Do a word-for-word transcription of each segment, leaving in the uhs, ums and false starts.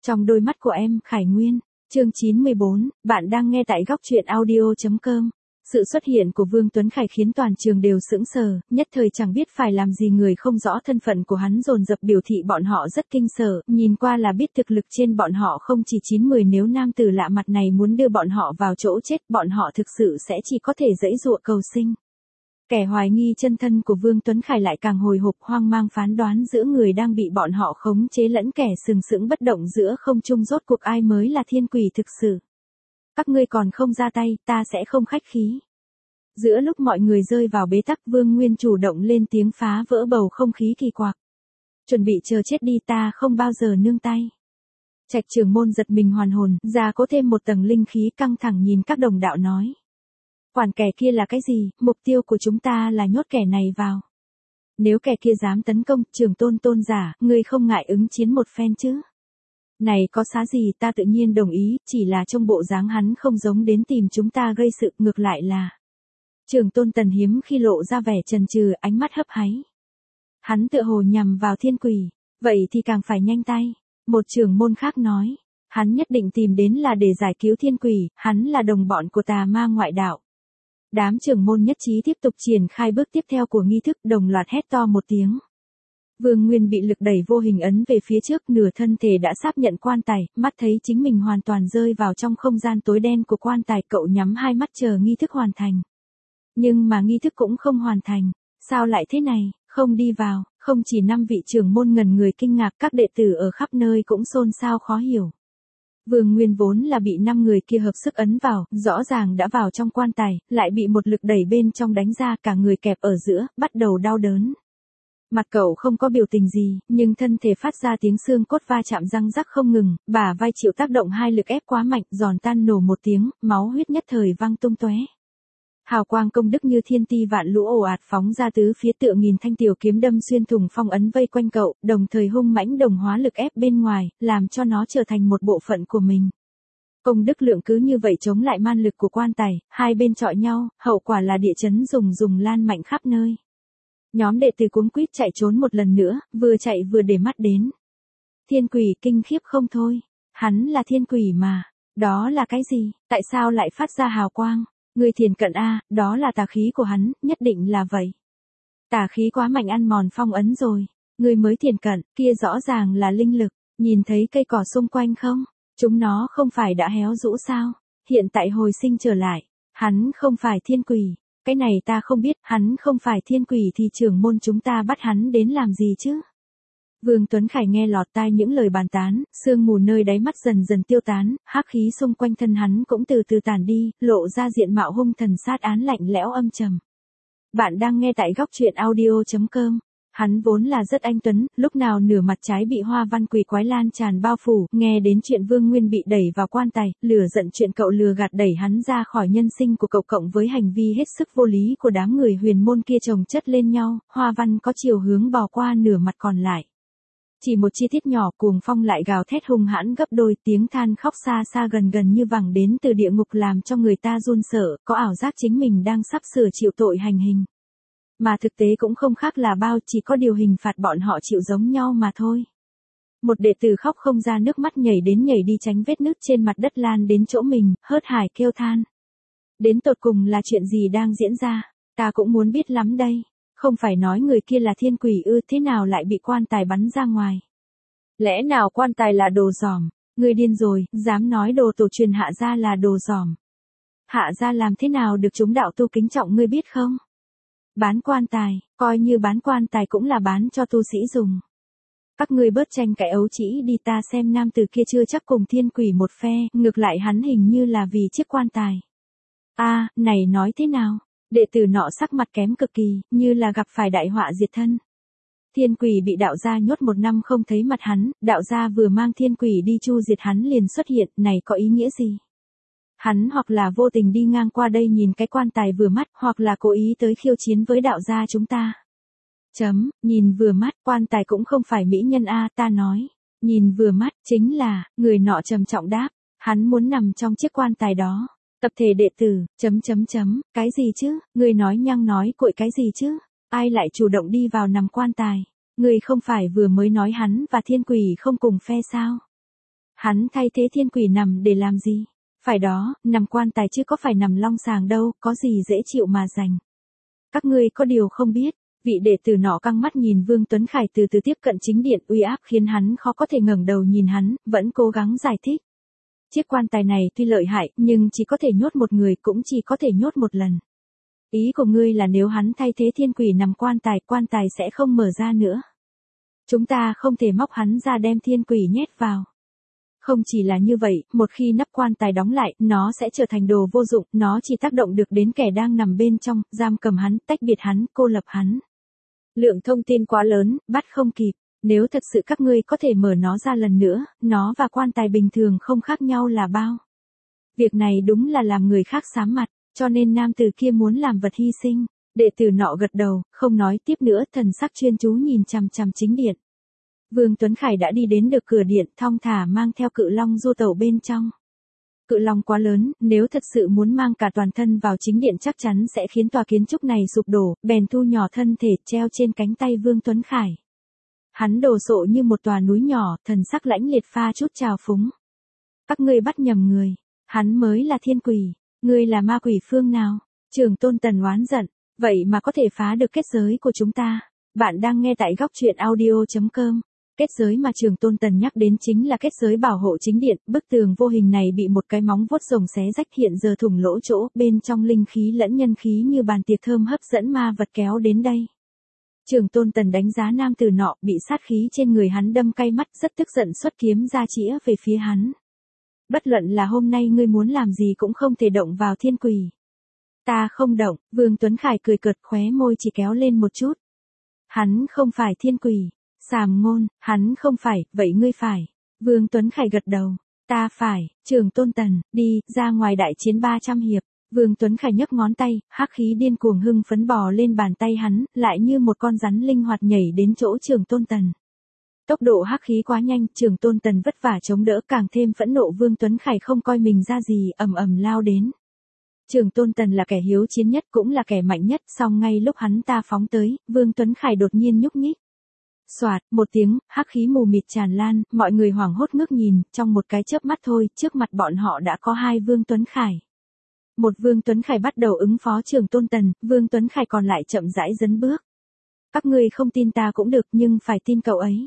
Trong đôi mắt của em, Khải Nguyên. Chương chín mươi bốn, bạn đang nghe tại góc truyện audio.com. Sự xuất hiện của Vương Tuấn Khải khiến toàn trường đều sững sờ, nhất thời chẳng biết phải làm gì, người không rõ thân phận của hắn dồn dập biểu thị bọn họ rất kinh sợ, nhìn qua là biết thực lực trên bọn họ không chỉ chín mười, nếu nam tử lạ mặt này muốn đưa bọn họ vào chỗ chết, bọn họ thực sự sẽ chỉ có thể giãy giụa cầu sinh. Kẻ hoài nghi chân thân của Vương Tuấn Khải lại càng hồi hộp, hoang mang phán đoán giữa người đang bị bọn họ khống chế lẫn kẻ sừng sững bất động giữa không trung, rốt cuộc ai mới là thiên quỷ thực sự. Các ngươi còn không ra tay, ta sẽ không khách khí. Giữa lúc mọi người rơi vào bế tắc, Vương Nguyên chủ động lên tiếng phá vỡ bầu không khí kỳ quặc. Chuẩn bị chờ chết đi, ta không bao giờ nương tay. Trạch trưởng môn giật mình hoàn hồn, ra có thêm một tầng linh khí, căng thẳng nhìn các đồng đạo nói. Quản kẻ kia là cái gì, mục tiêu của chúng ta là nhốt kẻ này vào. Nếu kẻ kia dám tấn công, trưởng tôn tôn giả, ngươi không ngại ứng chiến một phen chứ? Này có xá gì, ta tự nhiên đồng ý, chỉ là trong bộ dáng hắn không giống đến tìm chúng ta gây sự, ngược lại là. Trưởng tôn Tần hiếm khi lộ ra vẻ chần chừ, ánh mắt hấp háy. Hắn tựa hồ nhằm vào thiên quỷ, vậy thì càng phải nhanh tay. Một trưởng môn khác nói, hắn nhất định tìm đến là để giải cứu thiên quỷ, hắn là đồng bọn của tà ma ngoại đạo. Đám trưởng môn nhất trí tiếp tục triển khai bước tiếp theo của nghi thức, đồng loạt hét to một tiếng. Vương Nguyên bị lực đẩy vô hình ấn về phía trước, nửa thân thể đã sáp nhận quan tài, mắt thấy chính mình hoàn toàn rơi vào trong không gian tối đen của quan tài, cậu nhắm hai mắt chờ nghi thức hoàn thành. Nhưng mà nghi thức cũng không hoàn thành, sao lại thế này, không đi vào, không chỉ năm vị trưởng môn ngần người kinh ngạc, các đệ tử ở khắp nơi cũng xôn xao khó hiểu. Vương Nguyên vốn là bị năm người kia hợp sức ấn vào, rõ ràng đã vào trong quan tài, lại bị một lực đẩy bên trong đánh ra, cả người kẹp ở giữa, bắt đầu đau đớn. Mặt cậu không có biểu tình gì, nhưng thân thể phát ra tiếng xương cốt va chạm răng rắc không ngừng, bả vai chịu tác động hai lực ép quá mạnh, giòn tan nổ một tiếng, máu huyết nhất thời văng tung tóe. Hào quang công đức như thiên ti vạn lũ ồ ạt phóng ra tứ phía, tựa nghìn thanh tiểu kiếm đâm xuyên thủng phong ấn vây quanh cậu, đồng thời hung mãnh đồng hóa lực ép bên ngoài, làm cho nó trở thành một bộ phận của mình. Công đức lượng cứ như vậy chống lại man lực của quan tài, hai bên chọi nhau, hậu quả là địa chấn rùng rùng lan mạnh khắp nơi. Nhóm đệ tử cuống quýt chạy trốn một lần nữa, vừa chạy vừa để mắt đến. Thiên quỷ kinh khiếp không thôi, hắn là thiên quỷ mà, đó là cái gì, tại sao lại phát ra hào quang? Người thiền cận a, đó là tà khí của hắn, nhất định là vậy. Tà khí quá mạnh ăn mòn phong ấn rồi. Người mới thiền cận, kia rõ ràng là linh lực, nhìn thấy cây cỏ xung quanh không? Chúng nó không phải đã héo rũ sao? Hiện tại hồi sinh trở lại, hắn không phải thiên quỷ. Cái này ta không biết, hắn không phải thiên quỷ thì trưởng môn chúng ta bắt hắn đến làm gì chứ? Vương Tuấn Khải nghe lọt tai những lời bàn tán, sương mù nơi đáy mắt dần dần tiêu tán, hắc khí xung quanh thân hắn cũng từ từ tản đi, lộ ra diện mạo hung thần sát án lạnh lẽo âm trầm. Bạn đang nghe tại góc truyện audio.com. Hắn vốn là rất anh tuấn, lúc nào nửa mặt trái bị hoa văn quỷ quái lan tràn bao phủ, nghe đến chuyện Vương Nguyên bị đẩy vào quan tài, lửa giận chuyện cậu lừa gạt đẩy hắn ra khỏi nhân sinh của cậu, cộng với hành vi hết sức vô lý của đám người huyền môn kia chồng chất lên nhau, hoa văn có chiều hướng bò qua nửa mặt còn lại. Chỉ một chi tiết nhỏ, cuồng phong lại gào thét hung hãn gấp đôi, tiếng than khóc xa xa gần gần như vẳng đến từ địa ngục, làm cho người ta run sợ, có ảo giác chính mình đang sắp sửa chịu tội hành hình. Mà thực tế cũng không khác là bao, chỉ có điều hình phạt bọn họ chịu giống nhau mà thôi. Một đệ tử khóc không ra nước mắt, nhảy đến nhảy đi tránh vết nứt trên mặt đất lan đến chỗ mình, hớt hải kêu than. Đến tột cùng là chuyện gì đang diễn ra, ta cũng muốn biết lắm đây. Không phải nói người kia là thiên quỷ ư, thế nào lại bị quan tài bắn ra ngoài? Lẽ nào quan tài là đồ giỏm? Người điên rồi, dám nói đồ tổ truyền Hạ gia là đồ giỏm. Hạ gia làm thế nào được chúng đạo tu kính trọng, ngươi biết không? Bán quan tài, coi như bán quan tài cũng là bán cho tu sĩ dùng. Các ngươi bớt tranh cãi ấu trĩ đi, ta xem nam tử kia chưa chắc cùng thiên quỷ một phe, ngược lại hắn hình như là vì chiếc quan tài. A, à, này nói thế nào? Đệ tử nọ sắc mặt kém cực kỳ, như là gặp phải đại họa diệt thân. Thiên quỷ bị đạo gia nhốt một năm không thấy mặt hắn, đạo gia vừa mang thiên quỷ đi chu diệt hắn liền xuất hiện, này có ý nghĩa gì? Hắn hoặc là vô tình đi ngang qua đây nhìn cái quan tài vừa mắt, hoặc là cố ý tới khiêu chiến với đạo gia chúng ta. Chấm, nhìn vừa mắt, quan tài cũng không phải mỹ nhân a, ta nói. Nhìn vừa mắt, chính là, người nọ trầm trọng đáp, hắn muốn nằm trong chiếc quan tài đó. Tập thể đệ tử, chấm chấm chấm, cái gì chứ, người nói nhăng nói cội cái gì chứ, ai lại chủ động đi vào nằm quan tài, người không phải vừa mới nói hắn và thiên quỷ không cùng phe sao? Hắn thay thế thiên quỷ nằm để làm gì? Phải đó, nằm quan tài chứ có phải nằm long sàng đâu, có gì dễ chịu mà giành. Các ngươi có điều không biết, vị đệ tử nọ căng mắt nhìn Vương Tuấn Khải từ từ tiếp cận chính điện, uy áp khiến hắn khó có thể ngẩng đầu nhìn hắn, vẫn cố gắng giải thích. Chiếc quan tài này tuy lợi hại, nhưng chỉ có thể nhốt một người, cũng chỉ có thể nhốt một lần. Ý của ngươi là nếu hắn thay thế thiên quỷ nằm quan tài, quan tài sẽ không mở ra nữa. Chúng ta không thể móc hắn ra đem thiên quỷ nhét vào. Không chỉ là như vậy, một khi nắp quan tài đóng lại, nó sẽ trở thành đồ vô dụng, nó chỉ tác động được đến kẻ đang nằm bên trong, giam cầm hắn, tách biệt hắn, cô lập hắn. Lượng thông tin quá lớn, bắt không kịp. Nếu thật sự các ngươi có thể mở nó ra lần nữa, nó và quan tài bình thường không khác nhau là bao. Việc này đúng là làm người khác xám mặt, cho nên nam tử kia muốn làm vật hy sinh. Đệ tử nọ gật đầu, không nói tiếp nữa, thần sắc chuyên chú nhìn chằm chằm chính điện. Vương Tuấn Khải đã đi đến được cửa điện, thong thả mang theo cự long du tẩu bên trong. Cự long quá lớn, nếu thật sự muốn mang cả toàn thân vào chính điện chắc chắn sẽ khiến tòa kiến trúc này sụp đổ, bèn thu nhỏ thân thể treo trên cánh tay Vương Tuấn Khải. Hắn đồ sộ như một tòa núi nhỏ, thần sắc lãnh liệt pha chút trào phúng. Các ngươi bắt nhầm người, hắn mới là thiên quỷ, ngươi là ma quỷ phương nào? Trường Tôn Tần oán giận, vậy mà có thể phá được kết giới của chúng ta. Bạn đang nghe tại góc truyện audio chấm com. Kết giới mà Trường Tôn Tần nhắc đến chính là kết giới bảo hộ chính điện, bức tường vô hình này bị một cái móng vuốt rồng xé rách, hiện giờ thủng lỗ chỗ, bên trong linh khí lẫn nhân khí như bàn tiệc thơm hấp dẫn ma vật kéo đến đây. Trường Tôn Tần đánh giá nam tử nọ, bị sát khí trên người hắn đâm cay mắt, rất tức giận xuất kiếm ra chĩa về phía hắn. Bất luận là hôm nay ngươi muốn làm gì cũng không thể động vào thiên quỷ. Ta không động, Vương Tuấn Khải cười cợt, khóe môi chỉ kéo lên một chút. Hắn không phải thiên quỷ. Sàm ngôn, hắn không phải, vậy ngươi phải. Vương Tuấn Khải gật đầu. Ta phải, Trường Tôn Tần, đi, ra ngoài đại chiến ba trăm hiệp. Vương Tuấn Khải nhấc ngón tay, hắc khí điên cuồng hưng phấn bò lên bàn tay hắn, lại như một con rắn linh hoạt nhảy đến chỗ Trường Tôn Tần. Tốc độ hắc khí quá nhanh, Trường Tôn Tần vất vả chống đỡ, càng thêm phẫn nộ. Vương Tuấn Khải không coi mình ra gì, ầm ầm lao đến. Trường Tôn Tần là kẻ hiếu chiến nhất, cũng là kẻ mạnh nhất, song ngay lúc hắn ta phóng tới, Vương Tuấn Khải đột nhiên nhúc nhích. Soạt, một tiếng, hắc khí mù mịt tràn lan, mọi người hoảng hốt ngước nhìn, trong một cái chớp mắt thôi, trước mặt bọn họ đã có hai Vương Tuấn Khải. Một Vương Tuấn Khải bắt đầu ứng phó Trường Tôn Tần, Vương Tuấn Khải còn lại chậm rãi dấn bước. Các ngươi không tin ta cũng được, nhưng phải tin cậu ấy.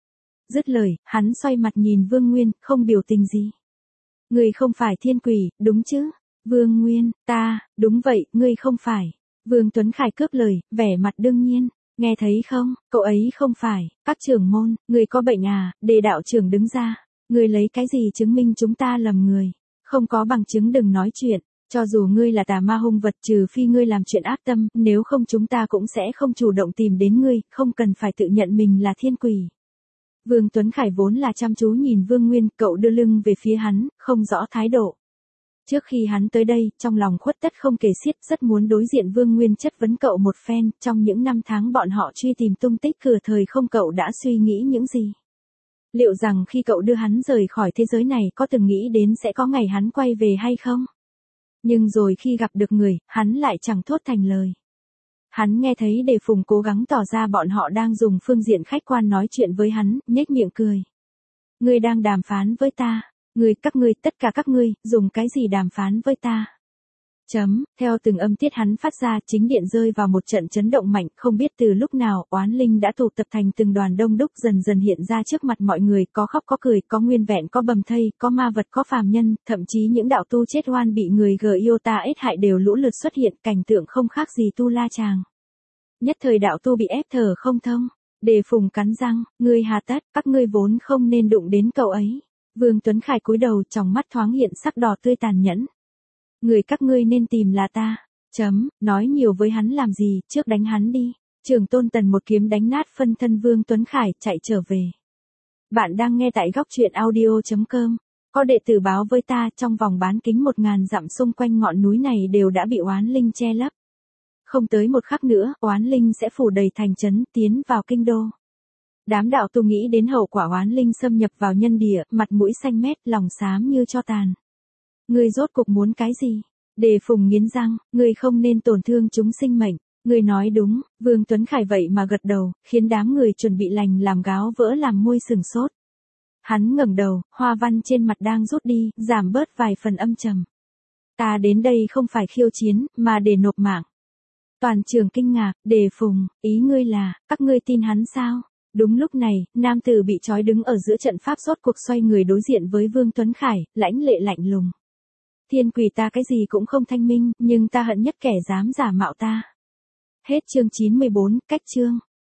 Dứt lời, hắn xoay mặt nhìn Vương Nguyên, không biểu tình gì. Ngươi không phải thiên quỷ, đúng chứ? Vương Nguyên, ta, đúng vậy, ngươi không phải. Vương Tuấn Khải cướp lời, vẻ mặt đương nhiên. Nghe thấy không, cậu ấy không phải. Các trưởng môn, người có bệnh à? Đề đạo trưởng đứng ra. Người lấy cái gì chứng minh chúng ta lầm người? Không có bằng chứng đừng nói chuyện. Cho dù ngươi là tà ma hung vật, trừ phi ngươi làm chuyện ác tâm, nếu không chúng ta cũng sẽ không chủ động tìm đến ngươi, không cần phải tự nhận mình là thiên quỷ. Vương Tuấn Khải vốn là chăm chú nhìn Vương Nguyên, cậu đưa lưng về phía hắn, không rõ thái độ. Trước khi hắn tới đây, trong lòng khuất tất không kể xiết, rất muốn đối diện Vương Nguyên chất vấn cậu một phen, trong những năm tháng bọn họ truy tìm tung tích cửa thời không, cậu đã suy nghĩ những gì? Liệu rằng khi cậu đưa hắn rời khỏi thế giới này có từng nghĩ đến sẽ có ngày hắn quay về hay không? Nhưng rồi khi gặp được người, hắn lại chẳng thốt thành lời. Hắn nghe thấy Đề Phùng cố gắng tỏ ra bọn họ đang dùng phương diện khách quan nói chuyện với hắn, nhếch miệng cười. Ngươi đang đàm phán với ta. Ngươi, các ngươi, tất cả các ngươi, dùng cái gì đàm phán với ta? Chấm, theo từng âm tiết hắn phát ra, chính điện rơi vào một trận chấn động mạnh, không biết từ lúc nào, oán linh đã tụ tập thành từng đoàn đông đúc dần dần hiện ra trước mặt mọi người, có khóc có cười, có nguyên vẹn có bầm thây, có ma vật có phàm nhân, thậm chí những đạo tu chết oan bị người Giota ết hại đều lũ lượt xuất hiện, cảnh tượng không khác gì tu la chàng. Nhất thời đạo tu bị ép thở không thông. Đề Phùng cắn răng, ngươi hà tất, các ngươi vốn không nên đụng đến cậu ấy. Vương Tuấn Khải cúi đầu, trong mắt thoáng hiện sắc đỏ tươi tàn nhẫn. Người các ngươi nên tìm là ta. Chấm, nói nhiều với hắn làm gì, trước đánh hắn đi. Trường Tôn Tần một kiếm đánh nát phân thân Vương Tuấn Khải, chạy trở về. Bạn đang nghe tại góc truyện audio chấm com. Có đệ tử báo với ta, trong vòng bán kính một ngàn dặm xung quanh ngọn núi này đều đã bị oán linh che lấp. Không tới một khắc nữa, oán linh sẽ phủ đầy thành trấn, tiến vào kinh đô. Đám đạo tu nghĩ đến hậu quả oán linh xâm nhập vào nhân địa, mặt mũi xanh mét, lòng xám như tro tàn. Ngươi rốt cục muốn cái gì? Đề Phùng nghiến răng, ngươi không nên tổn thương chúng sinh mệnh. Ngươi nói đúng, Vương Tuấn Khải vậy mà gật đầu, khiến đám người chuẩn bị lành làm gáo vỡ làm môi sừng sốt. Hắn ngẩng đầu, hoa văn trên mặt đang rút đi, giảm bớt vài phần âm trầm. Ta đến đây không phải khiêu chiến, mà để nộp mạng. Toàn trường kinh ngạc, Đề Phùng, ý ngươi là, các ngươi tin hắn sao? Đúng lúc này, nam tử bị trói đứng ở giữa trận pháp rốt cuộc xoay người đối diện với Vương Tuấn Khải, lãnh lệ lạnh lùng. Thiên quỷ ta cái gì cũng không thanh minh, nhưng ta hận nhất kẻ dám giả mạo ta. Hết chương chín mươi bốn, cách chương.